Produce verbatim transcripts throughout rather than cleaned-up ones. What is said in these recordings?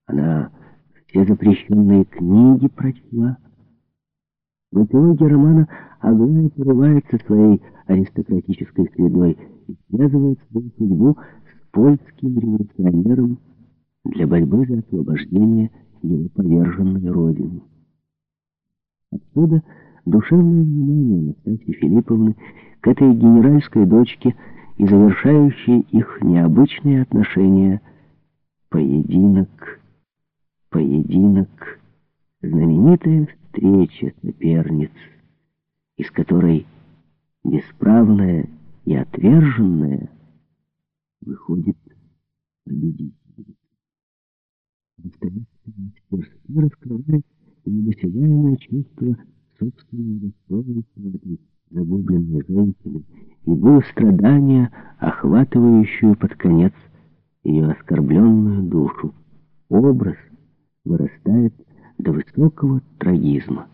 Она все запрещенные книги прочла. В эпилоге романа Аглая порывается своей аристократической средой и связывает свою судьбу с польским революционером для борьбы за освобождение его поверженной родины. Отсюда душевное внимание Настасьи Филипповны к этой генеральской дочке и завершающие их необычные отношения поединок, поединок, знаменитая встреча соперниц, из которой бесправная и отверженная выходит победительницей. Достоевский мастерски раскрывает недосягаемое чувство собственного достоинства этой загубленной женщины и боль страдания, охватывающую под конец ее оскорбленную душу. Образ вырастает до высокого трагизма.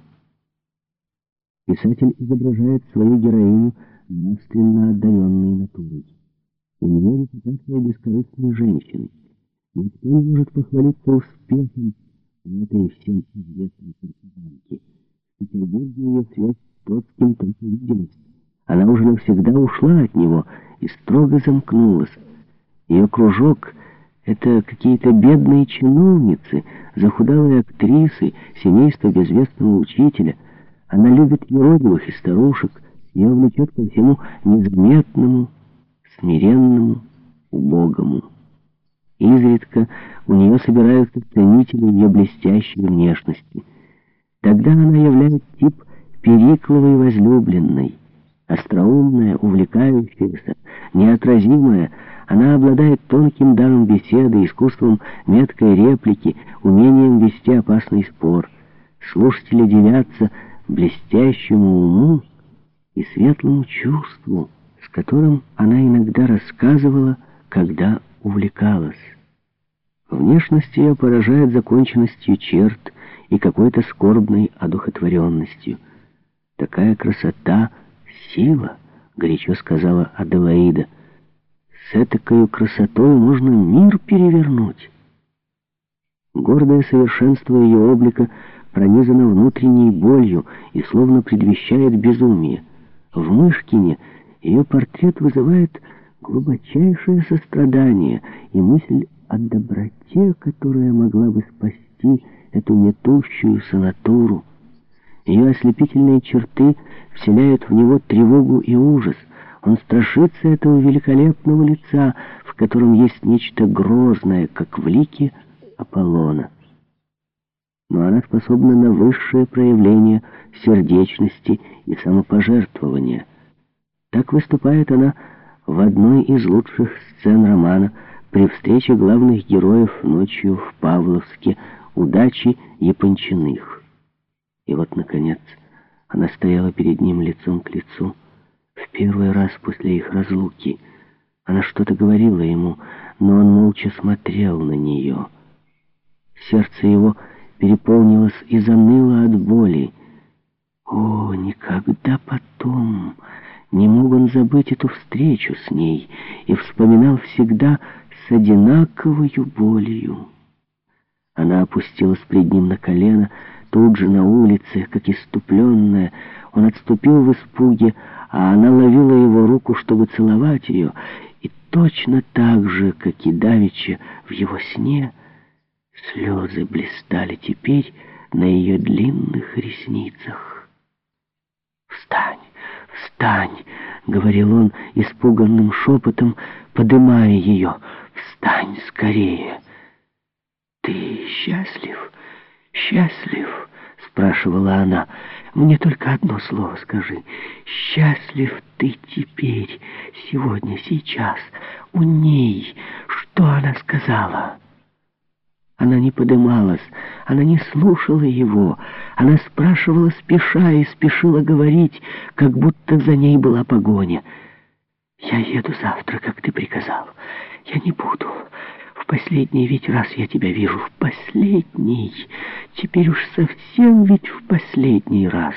Писатель изображает свою героиню нравственно одаренной натурой. У нее репутация бескорыстной женщины. Никто не может похвалиться успехом в этой всем известной партизанке. В Петербурге ее связь с Троцким только виделась. Она уже навсегда ушла от него и строго замкнулась. Ее кружок — это какие-то бедные чиновницы, захудалые актрисы, семейство безвестного учителя. Она любит юродивых и старушек, ее влечет ко всему незаметному, смиренному, убогому. Изредка у нее собираются ценители ее блестящей внешности. Тогда она являет тип Перикловой возлюбленной. Остроумная, увлекающаяся, неотразимая, она обладает тонким даром беседы, искусством меткой реплики, умением вести опасный спор. Слушатели дивятся блестящему уму и светлому чувству, с которым она иногда рассказывала, когда увлекалась. Внешность ее поражает законченностью черт и какой-то скорбной одухотворенностью. «Такая красота — сила», — горячо сказала Аделаида. «С этакою красотой можно мир перевернуть». Гордое совершенство ее облика пронизано внутренней болью и словно предвещает безумие. В Мышкине ее портрет вызывает глубочайшее сострадание и мысль о доброте, которая могла бы спасти эту метущуюся натуру. Ее ослепительные черты вселяют в него тревогу и ужас. Он страшится этого великолепного лица, в котором есть нечто грозное, как в лике Аполлона. Но она способна на высшее проявление сердечности и самопожертвования. Так выступает она в одной из лучших сцен романа при встрече главных героев ночью в Павловске у дачи Япончиных. И вот, наконец, она стояла перед ним лицом к лицу. В первый раз после их разлуки она что-то говорила ему, но он молча смотрел на нее. Сердце его переполнилось и заныло от боли. О, никогда потом не мог он забыть эту встречу с ней и вспоминал всегда с одинаковою болью. Она опустилась пред ним на колено, тут же на улице, как иступленная. Он отступил в испуге, а она ловила его руку, чтобы целовать ее, и точно так же, как и давеча в его сне, слезы блистали теперь на ее длинных ресницах. «Встань, встань!» — говорил он испуганным шепотом, подымая ее. «Встань скорее!» «Ты счастлив? Счастлив?» — спрашивала она. «Мне только одно слово скажи. Счастлив ты теперь, сегодня, сейчас, у ней? Что она сказала?» Она не подымалась, она не слушала его. Она спрашивала, спеша, и спешила говорить, как будто за ней была погоня. «Я еду завтра, как ты приказал. Я не буду. В последний ведь раз я тебя вижу. В последний. Теперь уж совсем ведь в последний раз».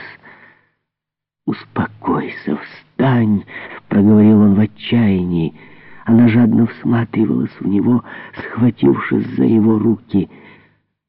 «Успокойся, встань», — проговорил он в отчаянии. Она жадно всматривалась в него, схватившись за его руки.